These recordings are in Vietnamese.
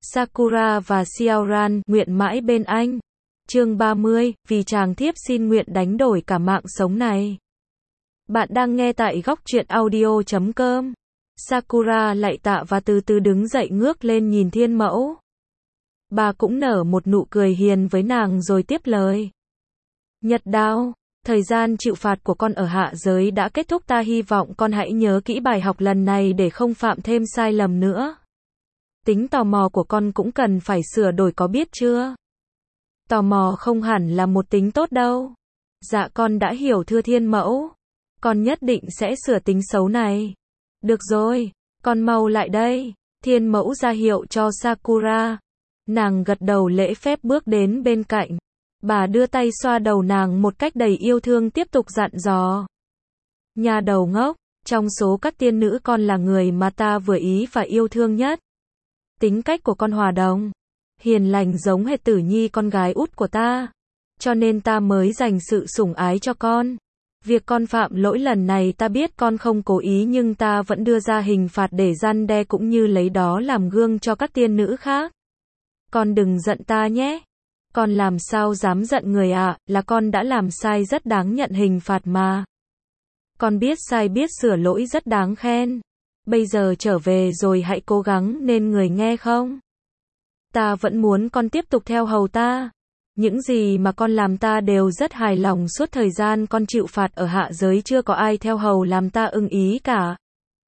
Sakura và Xiaoran nguyện mãi bên anh. Chương 30, vì chàng thiếp xin nguyện đánh đổi cả mạng sống này. Bạn đang nghe tại góc truyện audio.com. Sakura lạy tạ và từ từ đứng dậy ngước lên nhìn thiên mẫu. Bà cũng nở một nụ cười hiền với nàng rồi tiếp lời. Nhật Đao, thời gian chịu phạt của con ở hạ giới đã kết thúc, ta hy vọng con hãy nhớ kỹ bài học lần này để không phạm thêm sai lầm nữa. Tính tò mò của con cũng cần phải sửa đổi, có biết chưa? Tò mò không hẳn là một tính tốt đâu. Dạ con đã hiểu thưa thiên mẫu. Con nhất định sẽ sửa tính xấu này. Được rồi, con mau lại đây. Thiên mẫu ra hiệu cho Sakura. Nàng gật đầu lễ phép bước đến bên cạnh. Bà đưa tay xoa đầu nàng một cách đầy yêu thương, tiếp tục dặn dò. Nhà đầu ngốc, trong số các tiên nữ con là người mà ta vừa ý và yêu thương nhất. Tính cách của con hòa đồng, hiền lành giống hệt Tử Nhi con gái út của ta. Cho nên ta mới dành sự sủng ái cho con. Việc con phạm lỗi lần này ta biết con không cố ý, nhưng ta vẫn đưa ra hình phạt để răn đe cũng như lấy đó làm gương cho các tiên nữ khác. Con đừng giận ta nhé. Con làm sao dám giận người ạ, là con đã làm sai rất đáng nhận hình phạt mà. Con biết sai biết sửa lỗi rất đáng khen. Bây giờ trở về rồi hãy cố gắng nên người nghe không? Ta vẫn muốn con tiếp tục theo hầu ta. Những gì mà con làm ta đều rất hài lòng, suốt thời gian con chịu phạt ở hạ giới chưa có ai theo hầu làm ta ưng ý cả.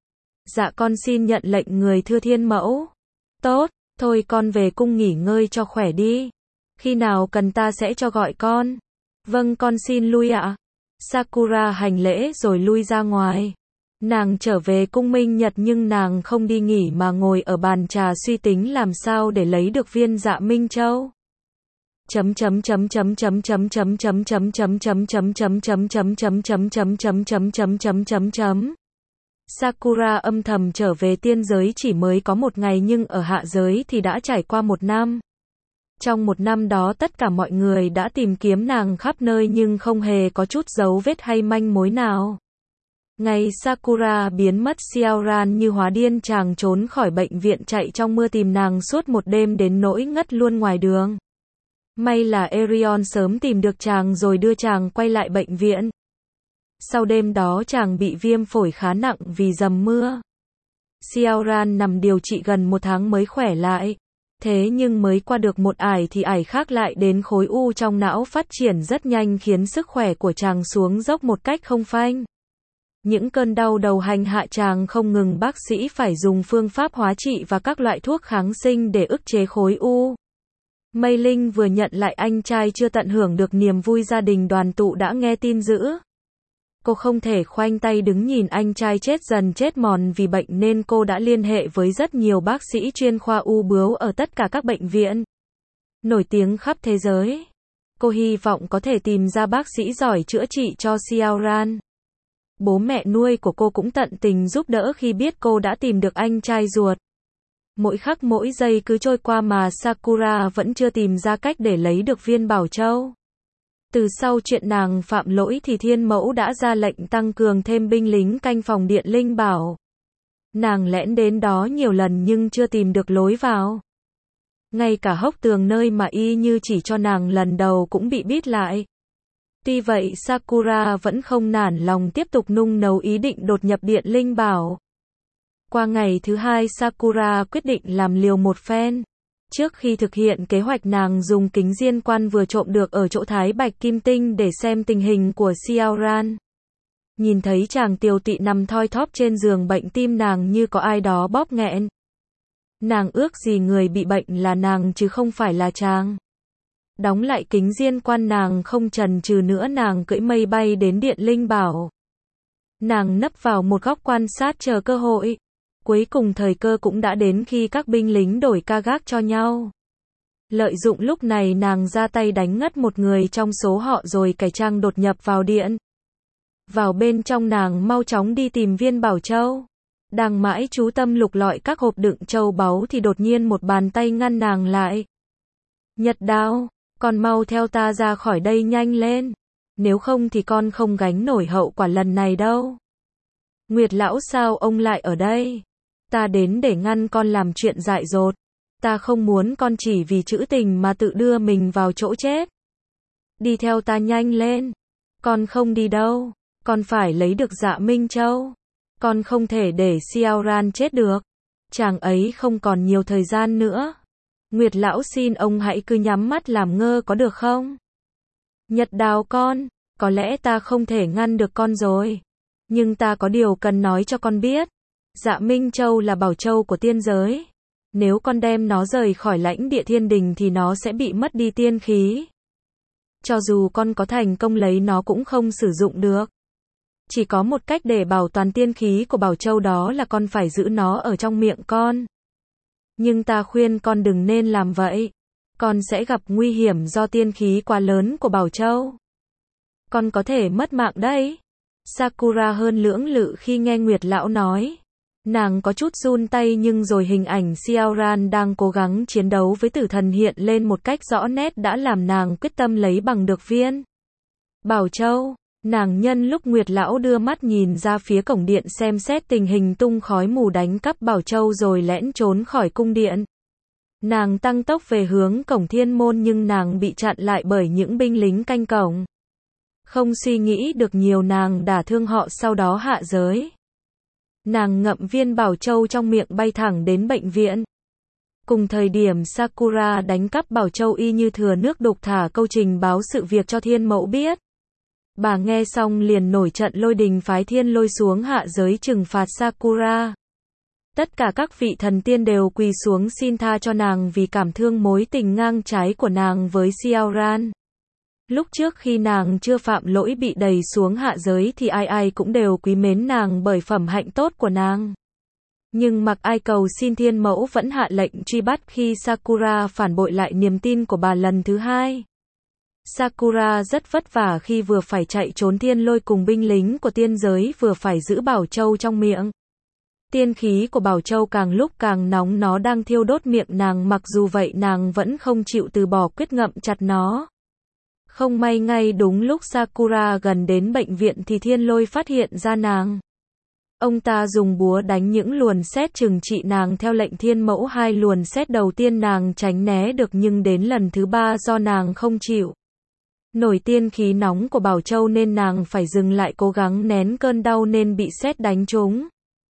Dạ con xin nhận lệnh người thưa thiên mẫu. Tốt, thôi con về cung nghỉ ngơi cho khỏe đi. Khi nào cần ta sẽ cho gọi con. Vâng con xin lui ạ. Sakura hành lễ rồi lui ra ngoài. Nàng trở về cung Minh Nhật nhưng nàng không đi nghỉ mà ngồi ở bàn trà suy tính làm sao để lấy được viên Dạ Minh Châu. Sakura âm thầm trở về tiên giới chỉ mới có một ngày nhưng ở hạ giới thì đã trải qua một năm. Trong một năm đó tất cả mọi người đã tìm kiếm nàng khắp nơi nhưng không hề có chút dấu vết hay manh mối nào. Ngày Sakura biến mất, Xiaoran như hóa điên, chàng trốn khỏi bệnh viện chạy trong mưa tìm nàng suốt một đêm đến nỗi ngất luôn ngoài đường. May là Erion sớm tìm được chàng rồi đưa chàng quay lại bệnh viện. Sau đêm đó chàng bị viêm phổi khá nặng vì dầm mưa. Xiaoran nằm điều trị gần một tháng mới khỏe lại. Thế nhưng mới qua được một ải thì ải khác lại đến, khối u trong não phát triển rất nhanh khiến sức khỏe của chàng xuống dốc một cách không phanh. Những cơn đau đầu hành hạ chàng không ngừng, bác sĩ phải dùng phương pháp hóa trị và các loại thuốc kháng sinh để ức chế khối u. Mei Linh vừa nhận lại anh trai chưa tận hưởng được niềm vui gia đình đoàn tụ đã nghe tin dữ. Cô không thể khoanh tay đứng nhìn anh trai chết dần chết mòn vì bệnh nên cô đã liên hệ với rất nhiều bác sĩ chuyên khoa u bướu ở tất cả các bệnh viện nổi tiếng khắp thế giới. Cô hy vọng có thể tìm ra bác sĩ giỏi chữa trị cho Xiaoran. Bố mẹ nuôi của cô cũng tận tình giúp đỡ khi biết cô đã tìm được anh trai ruột. Mỗi khắc mỗi giây cứ trôi qua mà Sakura vẫn chưa tìm ra cách để lấy được viên Bảo Châu. Từ sau chuyện nàng phạm lỗi thì thiên mẫu đã ra lệnh tăng cường thêm binh lính canh phòng điện linh bảo. Nàng lẻn đến đó nhiều lần nhưng chưa tìm được lối vào. Ngay cả hốc tường nơi mà y như chỉ cho nàng lần đầu cũng bị bít lại. Tuy vậy Sakura vẫn không nản lòng, tiếp tục nung nấu ý định đột nhập điện linh bảo. Qua ngày thứ hai Sakura quyết định làm liều một phen. Trước khi thực hiện kế hoạch nàng dùng kính diên quan vừa trộm được ở chỗ Thái Bạch Kim Tinh để xem tình hình của Xiaoran. Nhìn thấy chàng tiều tụy nằm thoi thóp trên giường bệnh, tim nàng như có ai đó bóp nghẹn. Nàng ước gì người bị bệnh là nàng chứ không phải là chàng. Đóng lại kính diên quan, nàng không chần chừ nữa, nàng cưỡi mây bay đến điện linh bảo. Nàng nấp vào một góc quan sát chờ cơ hội. Cuối cùng thời cơ cũng đã đến khi các binh lính đổi ca gác cho nhau. Lợi dụng lúc này nàng ra tay đánh ngất một người trong số họ rồi cải trang đột nhập vào điện. Vào bên trong nàng mau chóng đi tìm viên Bảo Châu. Đang mãi chú tâm lục lọi các hộp đựng châu báu thì đột nhiên một bàn tay ngăn nàng lại. Nhật Đao, con mau theo ta ra khỏi đây nhanh lên. Nếu không thì con không gánh nổi hậu quả lần này đâu. Nguyệt lão, sao ông lại ở đây? Ta đến để ngăn con làm chuyện dại dột. Ta không muốn con chỉ vì trữ tình mà tự đưa mình vào chỗ chết. Đi theo ta nhanh lên. Con không đi đâu. Con phải lấy được Dạ Minh Châu. Con không thể để Xiao Ran chết được. Chàng ấy không còn nhiều thời gian nữa. Nguyệt lão xin ông hãy cứ nhắm mắt làm ngơ có được không? Nhật Đào con, có lẽ ta không thể ngăn được con rồi. Nhưng ta có điều cần nói cho con biết. Dạ Minh Châu là bảo châu của tiên giới. Nếu con đem nó rời khỏi lãnh địa thiên đình thì nó sẽ bị mất đi tiên khí. Cho dù con có thành công lấy nó cũng không sử dụng được. Chỉ có một cách để bảo toàn tiên khí của bảo châu đó là con phải giữ nó ở trong miệng con. Nhưng ta khuyên con đừng nên làm vậy. Con sẽ gặp nguy hiểm do tiên khí quá lớn của bảo châu. Con có thể mất mạng đấy. Sakura hơn lưỡng lự khi nghe Nguyệt lão nói. Nàng có chút run tay nhưng rồi hình ảnh Xiao Ran đang cố gắng chiến đấu với tử thần hiện lên một cách rõ nét đã làm nàng quyết tâm lấy bằng được viên bảo châu. Nàng nhân lúc Nguyệt lão đưa mắt nhìn ra phía cổng điện xem xét tình hình tung khói mù đánh cắp bảo châu rồi lẻn trốn khỏi cung điện. Nàng tăng tốc về hướng cổng thiên môn nhưng nàng bị chặn lại bởi những binh lính canh cổng. Không suy nghĩ được nhiều nàng đả thương họ sau đó hạ giới. Nàng ngậm viên bảo châu trong miệng bay thẳng đến bệnh viện. Cùng thời điểm Sakura đánh cắp bảo châu y như thừa nước đục thả câu trình báo sự việc cho thiên mẫu biết. Bà nghe xong liền nổi trận lôi đình phái thiên lôi xuống hạ giới trừng phạt Sakura. Tất cả các vị thần tiên đều quỳ xuống xin tha cho nàng vì cảm thương mối tình ngang trái của nàng với Xiao Ran. Lúc trước khi nàng chưa phạm lỗi bị đẩy xuống hạ giới thì ai ai cũng đều quý mến nàng bởi phẩm hạnh tốt của nàng. Nhưng mặc ai cầu xin thiên mẫu vẫn hạ lệnh truy bắt khi Sakura phản bội lại niềm tin của bà lần thứ hai. Sakura rất vất vả khi vừa phải chạy trốn thiên lôi cùng binh lính của tiên giới vừa phải giữ bảo châu trong miệng. Tiên khí của bảo châu càng lúc càng nóng nó đang thiêu đốt miệng nàng mặc dù vậy nàng vẫn không chịu từ bỏ quyết ngậm chặt nó. Không may ngay đúng lúc Sakura gần đến bệnh viện thì thiên lôi phát hiện ra nàng. Ông ta dùng búa đánh những luồn sét trừng trị nàng theo lệnh thiên mẫu. Hai luồn sét đầu tiên nàng tránh né được nhưng đến lần thứ ba do nàng không chịu nổi tiên khí nóng của bảo châu nên nàng phải dừng lại cố gắng nén cơn đau nên bị sét đánh trúng.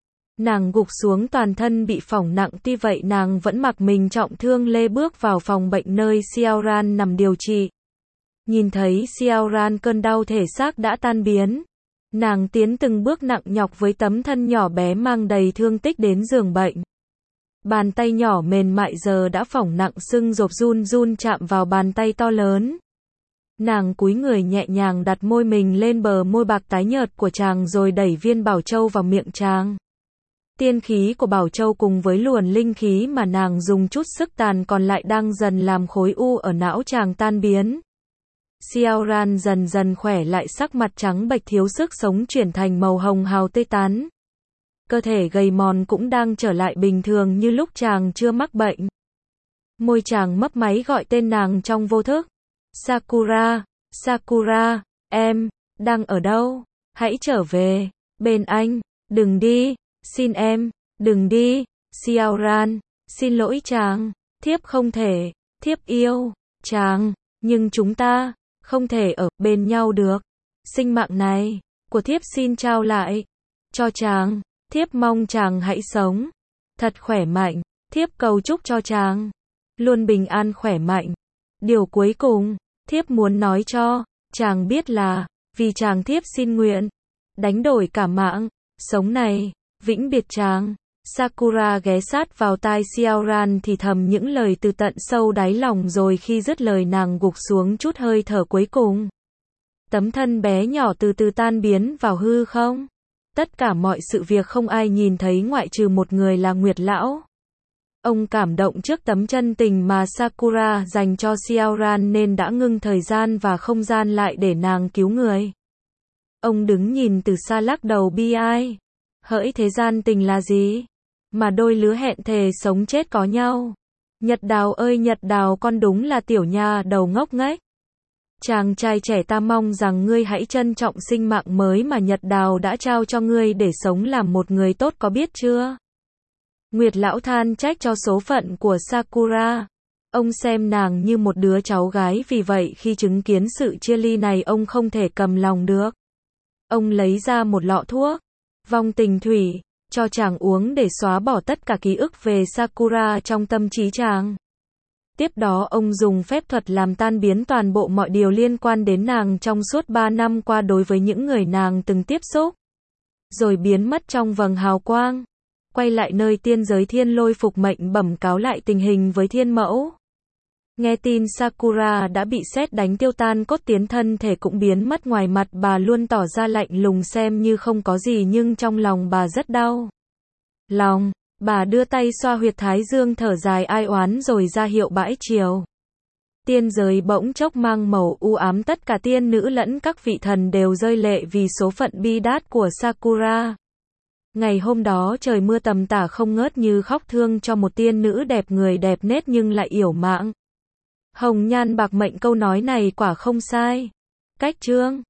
Nàng gục xuống toàn thân bị phỏng nặng tuy vậy nàng vẫn mặc mình trọng thương lê bước vào phòng bệnh nơi Xiao Ran nằm điều trị. Nhìn thấy Xiao Ran cơn đau thể xác đã tan biến. Nàng tiến từng bước nặng nhọc với tấm thân nhỏ bé mang đầy thương tích đến giường bệnh. Bàn tay nhỏ mềm mại giờ đã phỏng nặng sưng rộp run run chạm vào bàn tay to lớn. Nàng cúi người nhẹ nhàng đặt môi mình lên bờ môi bạc tái nhợt của chàng rồi đẩy viên bảo châu vào miệng chàng. Tiên khí của bảo châu cùng với luồn linh khí mà nàng dùng chút sức tàn còn lại đang dần làm khối u ở não chàng tan biến. Xiao Ran dần dần khỏe lại sắc mặt trắng bệch thiếu sức sống chuyển thành màu hồng hào tươi tắn. Cơ thể gầy mòn cũng đang trở lại bình thường như lúc chàng chưa mắc bệnh. Môi chàng mấp máy gọi tên nàng trong vô thức. Sakura, Sakura, em, đang ở đâu? Hãy trở về, bên anh, đừng đi, xin em, đừng đi, Xiao Ran, xin lỗi chàng, thiếp không thể, thiếp yêu, chàng, nhưng chúng ta, không thể ở bên nhau được. Sinh mạng này, của thiếp xin trao lại, cho chàng, thiếp mong chàng hãy sống, thật khỏe mạnh, thiếp cầu chúc cho chàng, luôn bình an khỏe mạnh. Điều cuối cùng, thiếp muốn nói cho, chàng biết là, vì chàng thiếp xin nguyện, đánh đổi cả mạng, sống này, vĩnh biệt chàng. Sakura ghé sát vào tai Xiao Ran thì thầm những lời từ tận sâu đáy lòng rồi khi dứt lời nàng gục xuống chút hơi thở cuối cùng. Tấm thân bé nhỏ từ từ tan biến vào hư không. Tất cả mọi sự việc không ai nhìn thấy ngoại trừ một người là Nguyệt Lão. Ông cảm động trước tấm chân tình mà Sakura dành cho Xiao Ran nên đã ngưng thời gian và không gian lại để nàng cứu người. Ông đứng nhìn từ xa lắc đầu bi ai. Hỡi thế gian tình là gì? Mà đôi lứa hẹn thề sống chết có nhau. Nhật Đào ơi Nhật Đào con đúng là tiểu nha đầu ngốc nghếch. Chàng trai trẻ ta mong rằng ngươi hãy trân trọng sinh mạng mới mà Nhật Đào đã trao cho ngươi để sống làm một người tốt có biết chưa? Nguyệt lão than trách cho số phận của Sakura. Ông xem nàng như một đứa cháu gái, vì vậy khi chứng kiến sự chia ly này ông không thể cầm lòng được. Ông lấy ra một lọ thuốc vong tình thủy cho chàng uống để xóa bỏ tất cả ký ức về Sakura trong tâm trí chàng. Tiếp đó ông dùng phép thuật làm tan biến toàn bộ mọi điều liên quan đến nàng trong suốt 3 năm qua đối với những người nàng từng tiếp xúc. Rồi biến mất trong vầng hào quang. Quay lại nơi tiên giới, Thiên Lôi phục mệnh bẩm cáo lại tình hình với Thiên Mẫu. Nghe tin Sakura đã bị sét đánh tiêu tan cốt tiến, thân thể cũng biến mất, ngoài mặt bà luôn tỏ ra lạnh lùng xem như không có gì, nhưng trong lòng bà rất đau lòng. Bà đưa tay xoa huyệt thái dương, thở dài ai oán rồi ra hiệu bãi chiều. Tiên giới bỗng chốc mang màu u ám, tất cả tiên nữ lẫn các vị thần đều rơi lệ vì số phận bi đát của Sakura. Ngày hôm đó trời mưa tầm tả không ngớt, như khóc thương cho một tiên nữ đẹp người đẹp nết nhưng lại yểu mạng. Hồng nhan bạc mệnh, câu nói này quả không sai. Cách chương